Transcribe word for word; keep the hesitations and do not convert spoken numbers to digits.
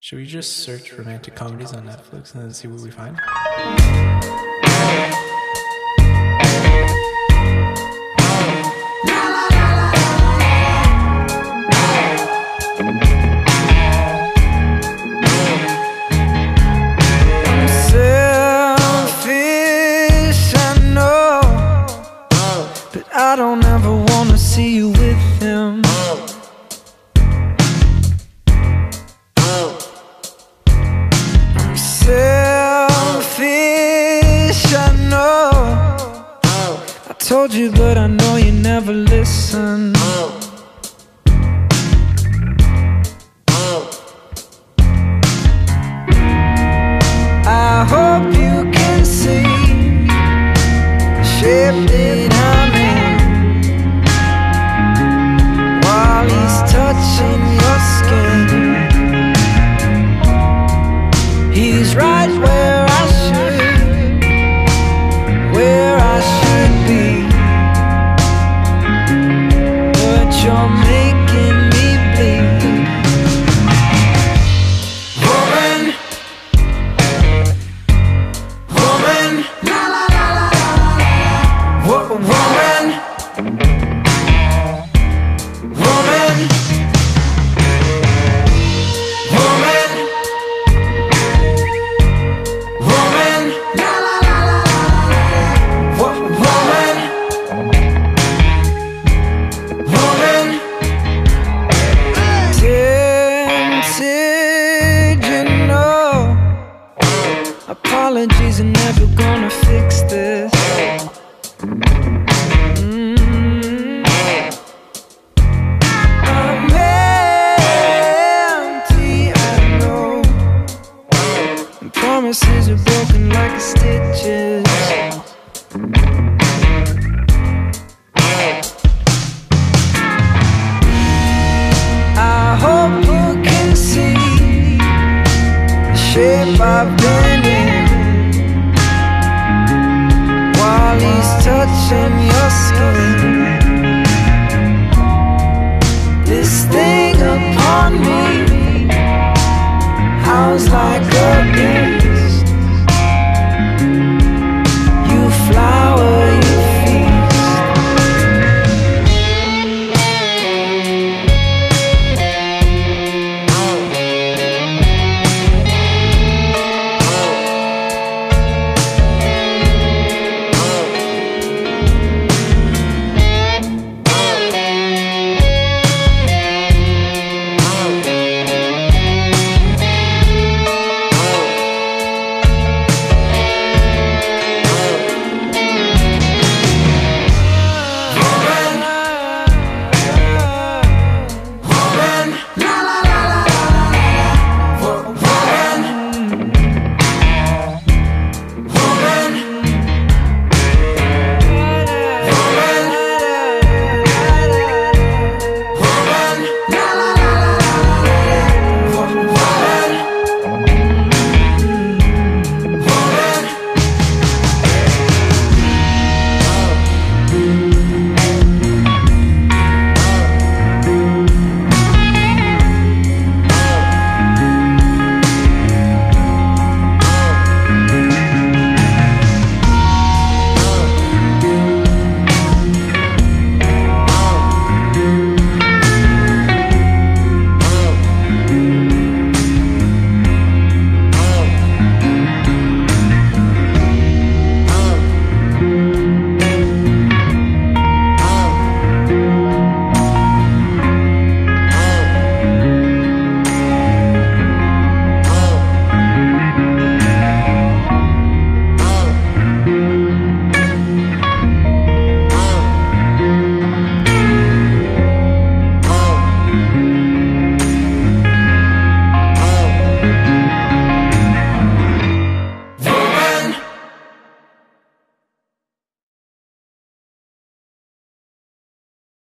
Should we just search romantic comedies on Netflix and then see what we find? Selfish, I know, but I don't ever wanna see you with him. Selfish, I know. I told you, but I know you never listen. I hope you can see the shape that I'm in while he's touching your skin. He's right where I should, where I should be, but you're making me bleed. Woman, woman, la la la la la. Wo- woman, woman, woman. Woman, la la la la la. Wo- woman, woman. Tempted, you know. Apologies are never gonna fix this. Mm. I'm empty, I know. And promises are broken like the stitches. I hope you can see the shape I've been in while he's touching your skin.